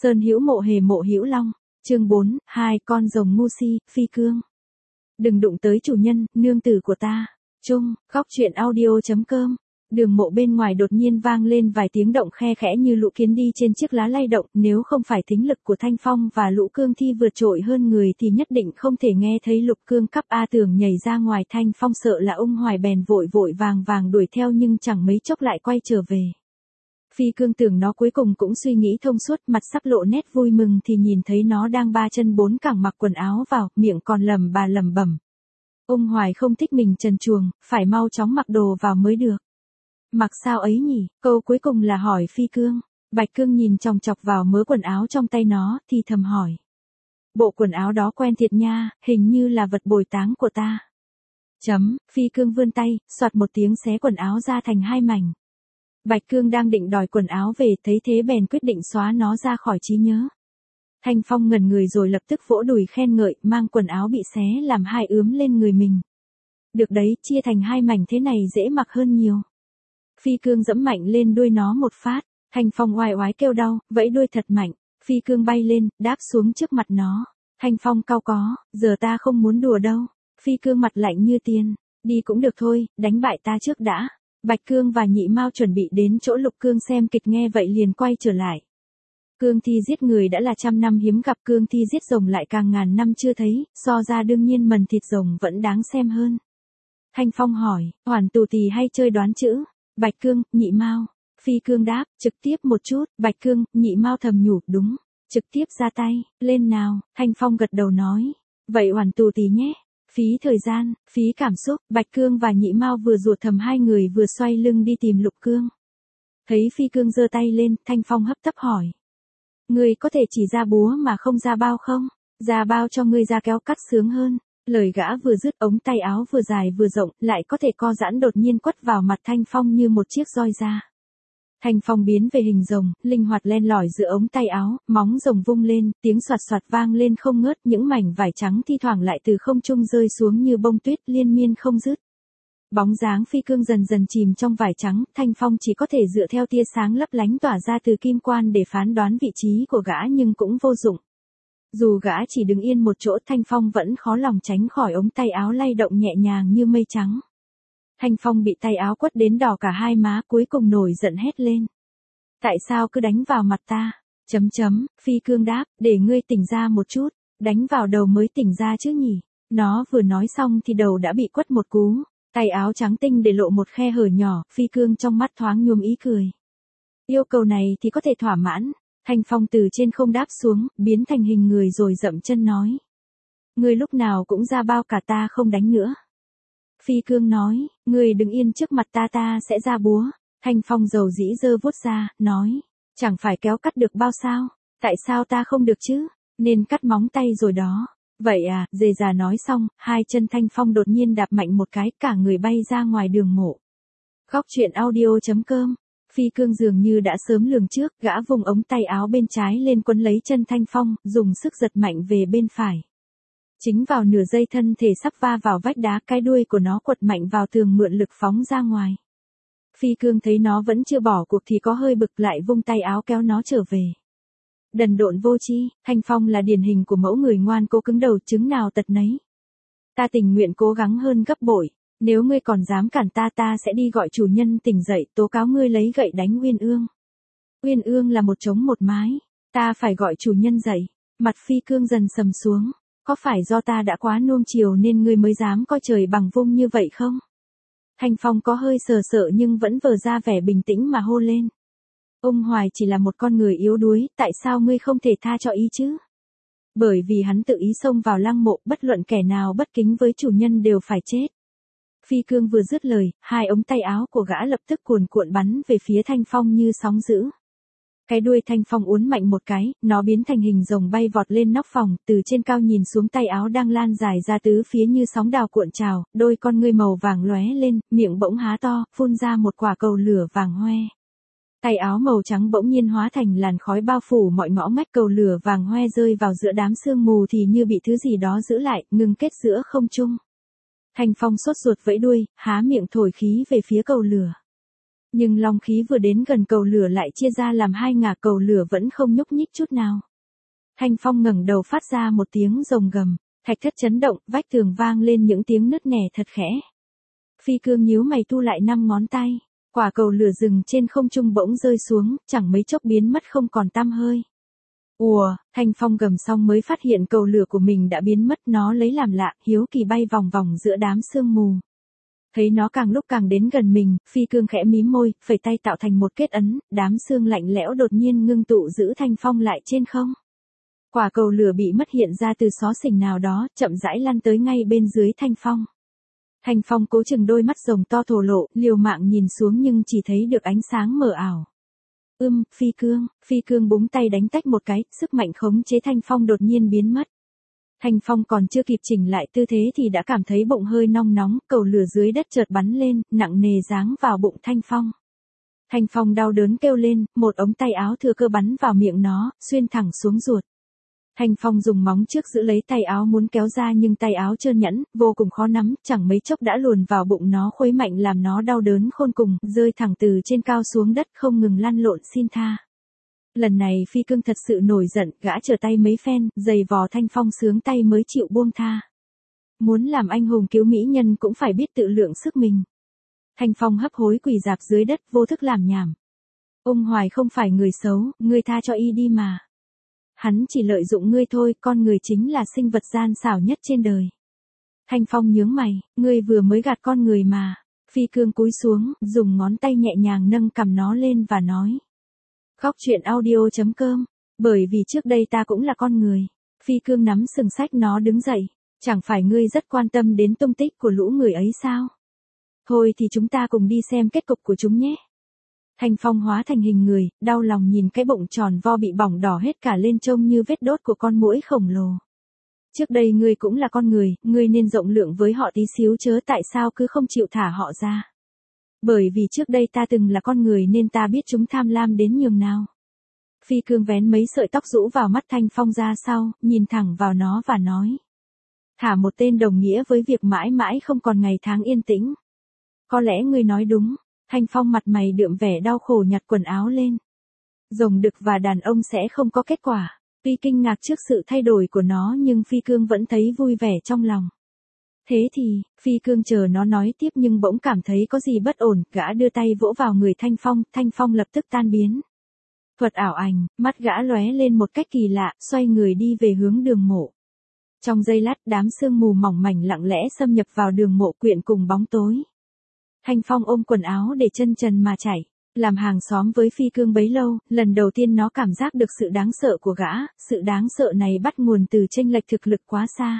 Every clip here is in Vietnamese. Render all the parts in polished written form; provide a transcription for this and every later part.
Sơn Hữu Mộ Hề Mộ Hữu Long, chương 4, hai con rồng ngu si, Phi Cương. Đừng đụng tới chủ nhân, nương tử của ta. Chung, góc truyện audio.com. Đường Mộ bên ngoài đột nhiên vang lên vài tiếng động khe khẽ như lũ kiến đi trên chiếc lá lay động, nếu không phải thính lực của Thanh Phong và Lũ Cương Thi vượt trội hơn người thì nhất định không thể nghe thấy Lục Cương cắp A Tưởng nhảy ra ngoài. Thanh Phong sợ là ông Hoài bèn vội vội vàng đuổi theo nhưng chẳng mấy chốc lại quay trở về. Phi Cương tưởng nó cuối cùng cũng suy nghĩ thông suốt, mặt sắc lộ nét vui mừng thì nhìn thấy nó đang ba chân bốn cẳng mặc quần áo vào, miệng còn lẩm bẩm. Ông Hoài không thích mình trần truồng, phải mau chóng mặc đồ vào mới được. Mặc sao ấy nhỉ? Câu cuối cùng là hỏi Phi Cương. Bạch Cương nhìn chòng chọc vào mớ quần áo trong tay nó, thì thầm hỏi. Bộ quần áo đó quen thiệt nha, hình như là vật bồi táng của ta. Phi Cương vươn tay, soạt một tiếng xé quần áo ra thành hai mảnh. Bạch Cương đang định đòi quần áo về, thấy thế bèn quyết định xóa nó ra khỏi trí nhớ. Thanh Phong ngẩn người rồi lập tức vỗ đùi khen ngợi, mang quần áo bị xé làm hai ướm lên người mình. Được đấy, chia thành hai mảnh thế này dễ mặc hơn nhiều. Phi Cương giẫm mạnh lên đuôi nó một phát, Thanh Phong oai oái kêu đau, vẫy đuôi thật mạnh, Phi Cương bay lên, đáp xuống trước mặt nó. Thanh Phong cau có, giờ ta không muốn đùa đâu. Phi Cương mặt lạnh như tiền, đi cũng được thôi, đánh bại ta trước đã. Bạch Cương và Nhị Mao chuẩn bị đến chỗ Lục Cương xem kịch, nghe vậy liền quay trở lại. Cương thi giết người đã là trăm năm hiếm gặp, cương thi giết rồng lại càng ngàn năm chưa thấy, so ra đương nhiên mần thịt rồng vẫn đáng xem hơn. Thanh Phong hỏi, Hoàn Tù Tì hay chơi đoán chữ? Bạch Cương, Nhị Mao. Phi Cương đáp, trực tiếp một chút. Bạch Cương, Nhị Mao thầm nhủ, đúng. Trực tiếp ra tay, lên nào. Thanh Phong gật đầu nói, vậy Hoàn Tù Tì nhé. Phí thời gian, phí cảm xúc. Bạch Cương và Nhị Mao vừa rủa thầm, hai người vừa xoay lưng đi tìm Lục Cương. Thấy Phi Cương giơ tay lên, Thanh Phong hấp tấp hỏi. Ngươi có thể chỉ ra búa mà không ra bao không? Ra bao cho ngươi ra kéo cắt sướng hơn. Lời gã vừa dứt, ống tay áo vừa dài vừa rộng, lại có thể co giãn đột nhiên quất vào mặt Thanh Phong như một chiếc roi da. Thanh Phong biến về hình rồng, linh hoạt len lỏi giữa ống tay áo, móng rồng vung lên, tiếng xoạt xoạt vang lên không ngớt, những mảnh vải trắng thi thoảng lại từ không trung rơi xuống như bông tuyết liên miên không dứt. Bóng dáng Phi Cương dần dần chìm trong vải trắng, Thanh Phong chỉ có thể dựa theo tia sáng lấp lánh tỏa ra từ kim quan để phán đoán vị trí của gã nhưng cũng vô dụng. Dù gã chỉ đứng yên một chỗ, Thanh Phong vẫn khó lòng tránh khỏi ống tay áo lay động nhẹ nhàng như mây trắng. Thanh Phong bị tay áo quất đến đỏ cả hai má, cuối cùng nổi giận hét lên. Tại sao cứ đánh vào mặt ta? Phi Cương đáp, để ngươi tỉnh ra một chút, đánh vào đầu mới tỉnh ra chứ nhỉ. Nó vừa nói xong thì đầu đã bị quất một cú, tay áo trắng tinh để lộ một khe hở nhỏ, Phi Cương trong mắt thoáng nhuốm ý cười. Yêu cầu này thì có thể thỏa mãn. Thanh Phong từ trên không đáp xuống, biến thành hình người rồi dậm chân nói. Ngươi lúc nào cũng ra bao cả, ta không đánh nữa. Phi Cương nói, ngươi đừng yên trước mặt ta, ta sẽ ra búa. Thanh Phong dầu dĩ giơ vuốt ra, nói, chẳng phải kéo cắt được bao sao, tại sao ta không được chứ, nên cắt móng tay rồi đó. Vậy à, dề già nói xong, hai chân Thanh Phong đột nhiên đạp mạnh một cái, cả người bay ra ngoài Đường Mộ. Góc truyện audio.com. Phi Cương dường như đã sớm lường trước, gã vùng ống tay áo bên trái lên quấn lấy chân Thanh Phong, dùng sức giật mạnh về bên phải. Chính vào nửa giây thân thể sắp va vào vách đá, cái đuôi của nó quật mạnh vào tường mượn lực phóng ra ngoài. Phi Cương thấy nó vẫn chưa bỏ cuộc thì có hơi bực, lại vung tay áo kéo nó trở về. Đần độn vô tri. Thanh Phong là điển hình của mẫu người ngoan cố cứng đầu, chứng nào tật nấy. Ta tình nguyện cố gắng hơn gấp bội. Nếu ngươi còn dám cản ta, ta sẽ đi gọi chủ nhân tỉnh dậy, tố cáo ngươi lấy gậy đánh Uyên Ương. Uyên Ương là một trống một mái, ta phải gọi chủ nhân dậy. Mặt Phi Cương dần sầm xuống, có phải do ta đã quá nuông chiều nên ngươi mới dám coi trời bằng vung như vậy không? Thanh Phong có hơi sợ nhưng vẫn vờ ra vẻ bình tĩnh mà hô lên. Ông Hoài chỉ là một con người yếu đuối, tại sao ngươi không thể tha cho ý chứ? Bởi vì hắn tự ý xông vào lăng mộ, bất luận kẻ nào bất kính với chủ nhân đều phải chết. Phi Cương vừa dứt lời, hai ống tay áo của gã lập tức cuồn cuộn bắn về phía Thanh Phong như sóng dữ. Cái đuôi Thanh Phong uốn mạnh một cái, nó biến thành hình rồng bay vọt lên nóc phòng, từ trên cao nhìn xuống tay áo đang lan dài ra tứ phía như sóng đào cuộn trào, đôi con ngươi màu vàng lóe lên, miệng bỗng há to, phun ra một quả cầu lửa vàng hoe. Tay áo màu trắng bỗng nhiên hóa thành làn khói bao phủ mọi ngõ ngách, cầu lửa vàng hoe rơi vào giữa đám sương mù thì như bị thứ gì đó giữ lại, ngừng kết giữa không trung. Thanh Phong sốt ruột vẫy đuôi, há miệng thổi khí về phía cầu lửa. Nhưng long khí vừa đến gần cầu lửa lại chia ra làm hai ngả, cầu lửa vẫn không nhúc nhích chút nào. Thanh Phong ngẩng đầu phát ra một tiếng rồng gầm, thạch thất chấn động, vách tường vang lên những tiếng nứt nẻ thật khẽ. Phi Cương nhíu mày thu lại 5 ngón tay, quả cầu lửa rừng trên không trung bỗng rơi xuống, chẳng mấy chốc biến mất không còn tăm hơi. Ùa, Thanh Phong gầm xong mới phát hiện cầu lửa của mình đã biến mất, nó lấy làm lạ, hiếu kỳ bay vòng vòng giữa đám sương mù. Thấy nó càng lúc càng đến gần mình, Phi Cương khẽ mím môi, phẩy tay tạo thành một kết ấn, đám sương lạnh lẽo đột nhiên ngưng tụ giữ Thanh Phong lại trên không. Quả cầu lửa bị mất hiện ra từ xó xỉnh nào đó, chậm rãi lăn tới ngay bên dưới Thanh Phong. Thanh Phong cố chừng đôi mắt rồng to thổ lộ, liều mạng nhìn xuống nhưng chỉ thấy được ánh sáng mờ ảo. Phi Cương búng tay đánh tách một cái, sức mạnh khống chế Thanh Phong đột nhiên biến mất. Thanh Phong còn chưa kịp chỉnh lại tư thế thì đã cảm thấy bụng hơi nong nóng, cầu lửa dưới đất chợt bắn lên, nặng nề giáng vào bụng Thanh Phong. Thanh Phong đau đớn kêu lên, một ống tay áo thừa cơ bắn vào miệng nó, xuyên thẳng xuống ruột. Thanh Phong dùng móng trước giữ lấy tay áo muốn kéo ra nhưng tay áo trơn nhẵn, vô cùng khó nắm, chẳng mấy chốc đã luồn vào bụng nó, khuấy mạnh làm nó đau đớn khôn cùng, rơi thẳng từ trên cao xuống đất không ngừng lăn lộn xin tha. Lần này Phi Cương thật sự nổi giận, gã trở tay mấy phen, giày vò Thanh Phong sướng tay mới chịu buông tha. Muốn làm anh hùng cứu mỹ nhân cũng phải biết tự lượng sức mình. Thanh Phong hấp hối quỳ rạp dưới đất vô thức làm nhảm. Ông Hoài không phải người xấu, ngươi tha cho y đi mà. Hắn chỉ lợi dụng ngươi thôi, con người chính là sinh vật gian xảo nhất trên đời. Thanh Phong nhướng mày, ngươi vừa mới gạt con người mà. Phi Cương cúi xuống, dùng ngón tay nhẹ nhàng nâng cầm nó lên và nói. Khóc chuyện audio.com, bởi vì trước đây ta cũng là con người. Phi Cương nắm sừng sách nó đứng dậy, chẳng phải ngươi rất quan tâm đến tung tích của lũ người ấy sao? Thôi thì chúng ta cùng đi xem kết cục của chúng nhé. Thanh Phong hóa thành hình người, đau lòng nhìn cái bụng tròn vo bị bỏng đỏ hết cả lên trông như vết đốt của con muỗi khổng lồ. Trước đây ngươi cũng là con người, ngươi nên rộng lượng với họ tí xíu chớ, tại sao cứ không chịu thả họ ra? Bởi vì trước đây ta từng là con người nên ta biết chúng tham lam đến nhường nào. Phi Cương vén mấy sợi tóc rũ vào mắt Thanh Phong ra sau, nhìn thẳng vào nó và nói. Thả một tên đồng nghĩa với việc mãi mãi không còn ngày tháng yên tĩnh. Có lẽ ngươi nói đúng. Thanh Phong mặt mày đượm vẻ đau khổ nhặt quần áo lên. Rồng đực và đàn ông sẽ không có kết quả. Tuy kinh ngạc trước sự thay đổi của nó nhưng Phi Cương vẫn thấy vui vẻ trong lòng. Thế thì, Phi Cương chờ nó nói tiếp nhưng bỗng cảm thấy có gì bất ổn, gã đưa tay vỗ vào người Thanh Phong lập tức tan biến. Thuật ảo ảnh, mắt gã lóe lên một cách kỳ lạ, xoay người đi về hướng đường mộ. Trong giây lát, đám sương mù mỏng mảnh lặng lẽ xâm nhập vào đường mộ quyện cùng bóng tối. Thanh Phong ôm quần áo để chân trần mà chảy. Làm hàng xóm với Phi Cương bấy lâu, lần đầu tiên nó cảm giác được sự đáng sợ của gã, sự đáng sợ này bắt nguồn từ chênh lệch thực lực quá xa.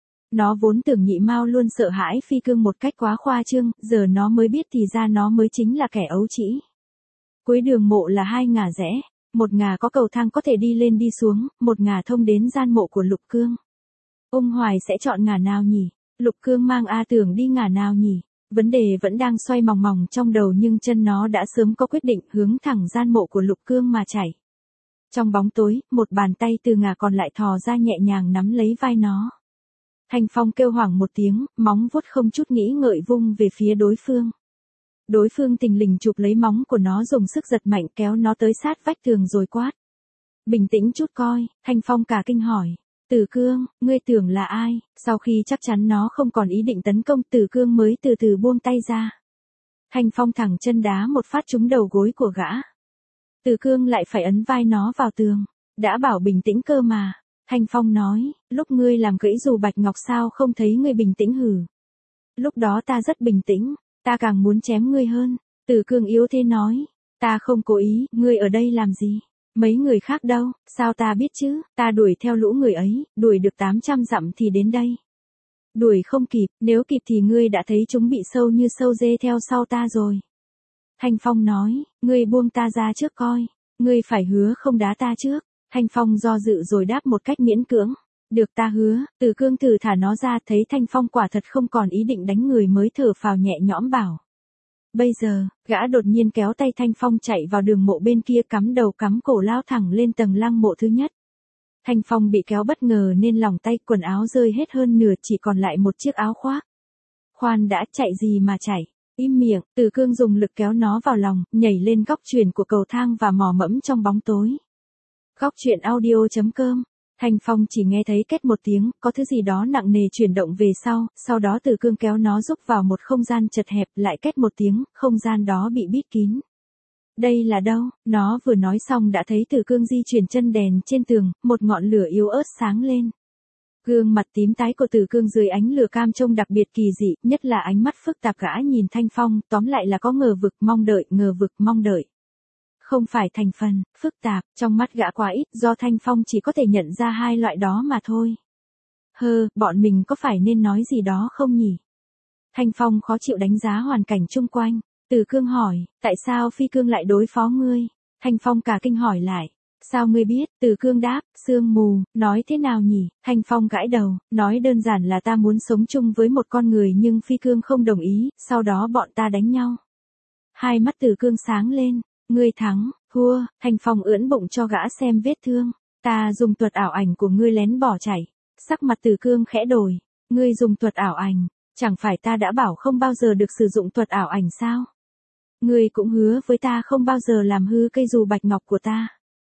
Nó vốn tưởng Nhị Mao luôn sợ hãi Phi Cương một cách quá khoa trương, giờ nó mới biết thì ra nó mới chính là kẻ ấu trĩ. Cuối đường mộ là hai ngả rẽ, một ngả có cầu thang có thể đi lên đi xuống, một ngả thông đến gian mộ của Lục Cương. Ông Hoài sẽ chọn ngả nào nhỉ? Lục Cương mang A Tưởng đi ngả nào nhỉ? Vấn đề vẫn đang xoay mòng mòng trong đầu nhưng chân nó đã sớm có quyết định, hướng thẳng gian mộ của Lục Cương mà chảy. Trong bóng tối, một bàn tay từ ngả còn lại thò ra nhẹ nhàng nắm lấy vai nó. Thanh Phong kêu hoảng một tiếng, móng vuốt không chút nghĩ ngợi vung về phía đối phương. Đối phương thình lình chụp lấy móng của nó dùng sức giật mạnh kéo nó tới sát vách tường rồi quát. Bình tĩnh chút coi, Thanh Phong cả kinh hỏi. Từ Cương, ngươi tưởng là ai? Sau khi chắc chắn nó không còn ý định tấn công, Từ Cương mới từ từ buông tay ra. Thanh Phong thẳng chân đá một phát trúng đầu gối của gã. Từ Cương lại phải ấn vai nó vào tường. Đã bảo bình tĩnh cơ mà. Thanh Phong nói, lúc ngươi làm gãy dù bạch ngọc sao không thấy ngươi bình tĩnh hử? Lúc đó ta rất bình tĩnh, ta càng muốn chém ngươi hơn. Từ Cương yếu thế nói, ta không cố ý, ngươi ở đây làm gì? Mấy người khác đâu, sao ta biết chứ, ta đuổi theo lũ người ấy, đuổi được 800 dặm thì đến đây. Đuổi không kịp, nếu kịp thì ngươi đã thấy chúng bị sâu như sâu dê theo sau ta rồi. Thanh Phong nói, ngươi buông ta ra trước coi, ngươi phải hứa không đá ta trước. Thanh Phong do dự rồi đáp một cách miễn cưỡng. Được ta hứa. Từ Cương thử thả nó ra, thấy Thanh Phong quả thật không còn ý định đánh người mới thở phào nhẹ nhõm bảo. Bây giờ, gã đột nhiên kéo tay Thanh Phong chạy vào đường mộ bên kia, cắm đầu cắm cổ lao thẳng lên tầng lăng mộ thứ nhất. Thanh Phong bị kéo bất ngờ nên lỏng tay, quần áo rơi hết hơn nửa, chỉ còn lại một chiếc áo khoác. Khoan đã, chạy gì mà chạy? Im miệng, Từ Cương dùng lực kéo nó vào lòng, nhảy lên góc chuyền của cầu thang và mò mẫm trong bóng tối. Góc truyện audio.com. Thanh Phong chỉ nghe thấy két một tiếng, có thứ gì đó nặng nề chuyển động về sau đó Từ Cương kéo nó rúc vào một không gian chật hẹp, lại két một tiếng, không gian đó bị bít kín. Đây là đâu? Nó vừa nói xong đã thấy Từ Cương di chuyển chân đèn trên tường, một ngọn lửa yếu ớt sáng lên. Gương mặt tím tái của Từ Cương dưới ánh lửa cam trông đặc biệt kỳ dị, nhất là ánh mắt phức tạp gã nhìn Thanh Phong, tóm lại là có ngờ vực mong đợi. Không phải thành phần, phức tạp, trong mắt gã quá ít, do Thanh Phong chỉ có thể nhận ra hai loại đó mà thôi. Bọn mình có phải nên nói gì đó không nhỉ? Thanh Phong khó chịu đánh giá hoàn cảnh chung quanh. Từ Cương hỏi, tại sao Phi Cương lại đối phó ngươi? Thanh Phong cả kinh hỏi lại. Sao ngươi biết? Từ Cương đáp, sương mù, nói thế nào nhỉ? Thanh Phong gãi đầu, nói đơn giản là ta muốn sống chung với một con người nhưng Phi Cương không đồng ý, sau đó bọn ta đánh nhau. Hai mắt Từ Cương sáng lên, ngươi thắng, thua, Thanh Phong ưỡn bụng cho gã xem vết thương. Ta dùng thuật ảo ảnh của ngươi lén bỏ chạy. Sắc mặt Từ Cương khẽ đổi, ngươi dùng thuật ảo ảnh, chẳng phải ta đã bảo không bao giờ được sử dụng thuật ảo ảnh sao? Ngươi cũng hứa với ta không bao giờ làm hư cây dù bạch ngọc của ta.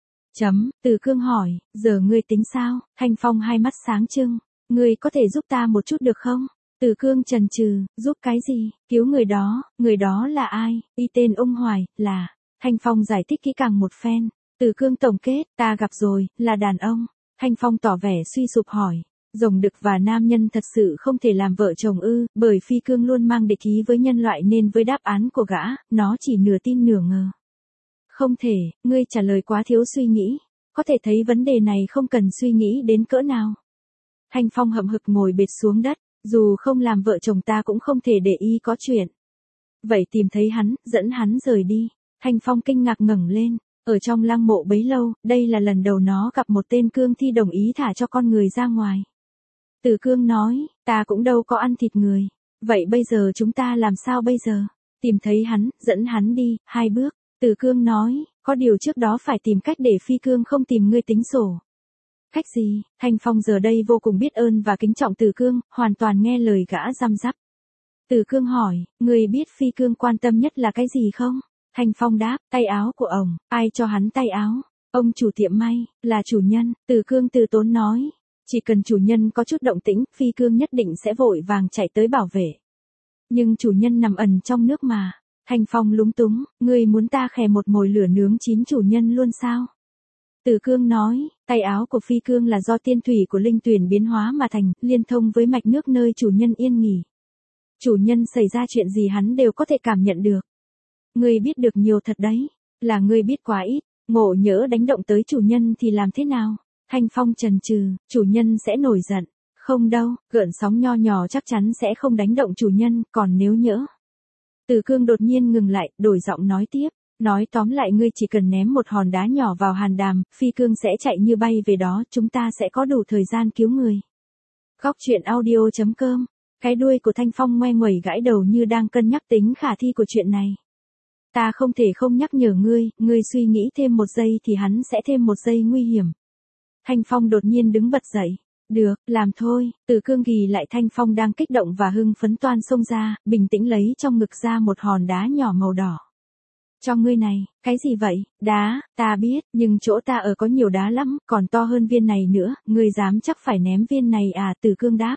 Từ Cương hỏi, giờ ngươi tính sao? Thanh Phong hai mắt sáng trưng, ngươi có thể giúp ta một chút được không? Từ Cương chần chừ, giúp cái gì? Cứu người đó là ai? Y tên ông Hoài, là... Thanh Phong giải thích kỹ càng một phen. Từ Cương tổng kết, ta gặp rồi, là đàn ông. Thanh Phong tỏ vẻ suy sụp hỏi, rồng đực và nam nhân thật sự không thể làm vợ chồng ư? Bởi Phi Cương luôn mang địch ý với nhân loại nên với đáp án của gã, nó chỉ nửa tin nửa ngờ. Không thể, ngươi trả lời quá thiếu suy nghĩ. Có thể thấy vấn đề này không cần suy nghĩ đến cỡ nào. Thanh Phong hậm hực ngồi bệt xuống đất, dù không làm vợ chồng ta cũng không thể để ý có chuyện. Vậy tìm thấy hắn, dẫn hắn rời đi. Thanh Phong kinh ngạc ngẩng lên, ở trong lăng mộ bấy lâu, đây là lần đầu nó gặp một tên cương thi đồng ý thả cho con người ra ngoài. Từ Cương nói, ta cũng đâu có ăn thịt người. Vậy bây giờ chúng ta làm sao bây giờ? Tìm thấy hắn, dẫn hắn đi, 2 bước. Từ Cương nói, có điều trước đó phải tìm cách để Phi Cương không tìm ngươi tính sổ. Cách gì? Thanh Phong giờ đây vô cùng biết ơn và kính trọng Từ Cương, hoàn toàn nghe lời gã răm rắp. Từ Cương hỏi, ngươi biết Phi Cương quan tâm nhất là cái gì không? Thanh Phong đáp, tay áo của ông. Ai cho hắn tay áo? Ông chủ tiệm may, là chủ nhân. Từ Cương từ tốn nói, chỉ cần chủ nhân có chút động tĩnh, Phi Cương nhất định sẽ vội vàng chạy tới bảo vệ. Nhưng chủ nhân nằm ẩn trong nước mà. Thanh Phong lúng túng, ngươi muốn ta khè một mồi lửa nướng chín chủ nhân luôn sao? Từ Cương nói, tay áo của Phi Cương là do tiên thủy của linh tuyển biến hóa mà thành, liên thông với mạch nước nơi chủ nhân yên nghỉ. Chủ nhân xảy ra chuyện gì hắn đều có thể cảm nhận được. Ngươi biết được nhiều thật đấy, là ngươi biết quá ít, ngộ nhỡ đánh động tới chủ nhân thì làm thế nào? Thanh Phong chần chừ, chủ nhân sẽ nổi giận. Không đâu, gợn sóng nho nhỏ chắc chắn sẽ không đánh động chủ nhân, còn nếu nhỡ. Từ Cương đột nhiên ngừng lại, đổi giọng nói tiếp. Nói tóm lại ngươi chỉ cần ném một hòn đá nhỏ vào hàn đàm, Phi Cương sẽ chạy như bay về đó, chúng ta sẽ có đủ thời gian cứu người. Góc truyện audio.com. Cái đuôi của Thanh Phong ngoe nguẩy gãi đầu như đang cân nhắc tính khả thi của chuyện này. Ta không thể không nhắc nhở ngươi suy nghĩ thêm 1 giây thì hắn sẽ thêm 1 giây nguy hiểm. Thanh Phong đột nhiên đứng bật dậy. Được, làm thôi. Từ Cương ghi lại Thanh Phong đang kích động và hưng phấn toan xông ra, bình tĩnh lấy trong ngực ra một hòn đá nhỏ màu đỏ. Cho ngươi này, cái gì vậy? Đá, ta biết, nhưng chỗ ta ở có nhiều đá lắm, còn to hơn viên này nữa, ngươi dám chắc phải ném viên này à? Từ Cương đáp.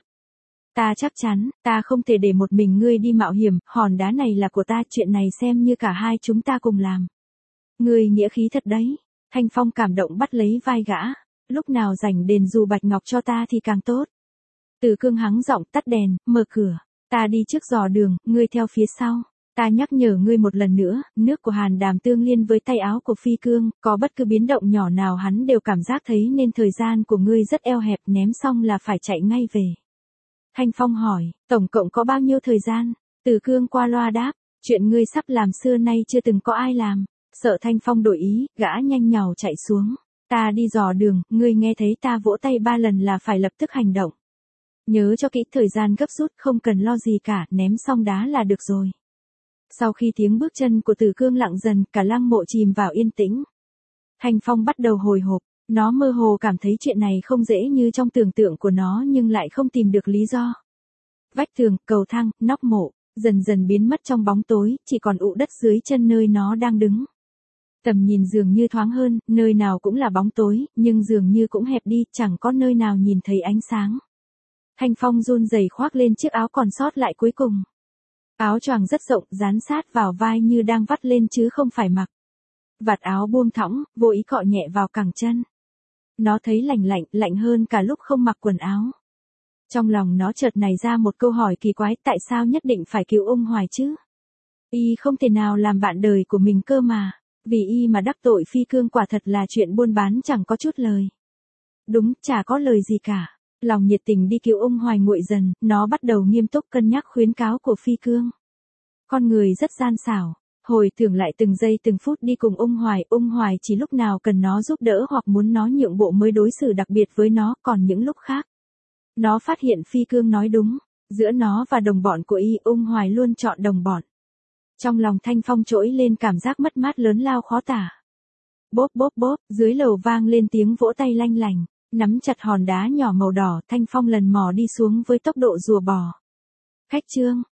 Ta chắc chắn, ta không thể để một mình ngươi đi mạo hiểm, hòn đá này là của ta, chuyện này xem như cả hai chúng ta cùng làm. Ngươi nghĩa khí thật đấy. Thanh Phong cảm động bắt lấy vai gã. Lúc nào rảnh đền dù bạch ngọc cho ta thì càng tốt. Từ Cương hắng giọng tắt đèn, mở cửa. Ta đi trước dò đường, ngươi theo phía sau. Ta nhắc nhở ngươi một lần nữa, nước của hàn đàm tương liên với tay áo của Phi Cương, có bất cứ biến động nhỏ nào hắn đều cảm giác thấy nên thời gian của ngươi rất eo hẹp, ném xong là phải chạy ngay về. Thanh Phong hỏi, tổng cộng có bao nhiêu thời gian? Từ Cương qua loa đáp, chuyện ngươi sắp làm xưa nay chưa từng có ai làm. Sợ Thanh Phong đổi ý, gã nhanh nhảu chạy xuống. Ta đi dò đường, ngươi nghe thấy ta vỗ tay 3 lần là phải lập tức hành động. Nhớ cho kỹ thời gian gấp rút, không cần lo gì cả, ném xong đá là được rồi. Sau khi tiếng bước chân của Từ Cương lặng dần, cả lăng mộ chìm vào yên tĩnh. Thanh Phong bắt đầu hồi hộp, nó mơ hồ cảm thấy chuyện này không dễ như trong tưởng tượng của nó nhưng lại không tìm được lý do. Vách tường, cầu thang, nóc mộ, dần dần biến mất trong bóng tối, chỉ còn ụ đất dưới chân nơi nó đang đứng. Tầm nhìn dường như thoáng hơn, nơi nào cũng là bóng tối, nhưng dường như cũng hẹp đi, chẳng có nơi nào nhìn thấy ánh sáng. Thanh Phong run rẩy khoác lên chiếc áo còn sót lại cuối cùng. Áo choàng rất rộng, dán sát vào vai như đang vắt lên chứ không phải mặc. Vạt áo buông thõng, vô ý cọ nhẹ vào cẳng chân. Nó thấy lạnh hơn cả lúc không mặc quần áo. Trong lòng nó chợt nảy ra một câu hỏi kỳ quái, tại sao nhất định phải cứu ông Hoài chứ? Y không thể nào làm bạn đời của mình cơ mà. Vì y mà đắc tội Phi Cương quả thật là chuyện buôn bán chẳng có chút lời. Đúng, chả có lời gì cả. Lòng nhiệt tình đi cứu ông Hoài nguội dần, nó bắt đầu nghiêm túc cân nhắc khuyến cáo của Phi Cương. Con người rất gian xảo, hồi tưởng lại từng giây từng phút đi cùng ông Hoài chỉ lúc nào cần nó giúp đỡ hoặc muốn nó nhượng bộ mới đối xử đặc biệt với nó, còn những lúc khác. Nó phát hiện Phi Cương nói đúng, giữa nó và đồng bọn của y, ông Hoài luôn chọn đồng bọn. Trong lòng Thanh Phong trỗi lên cảm giác mất mát lớn lao khó tả. Bốp bốp bốp, dưới lầu vang lên tiếng vỗ tay lanh lành, nắm chặt hòn đá nhỏ màu đỏ, Thanh Phong lần mò đi xuống với tốc độ rùa bò. Khách Trương,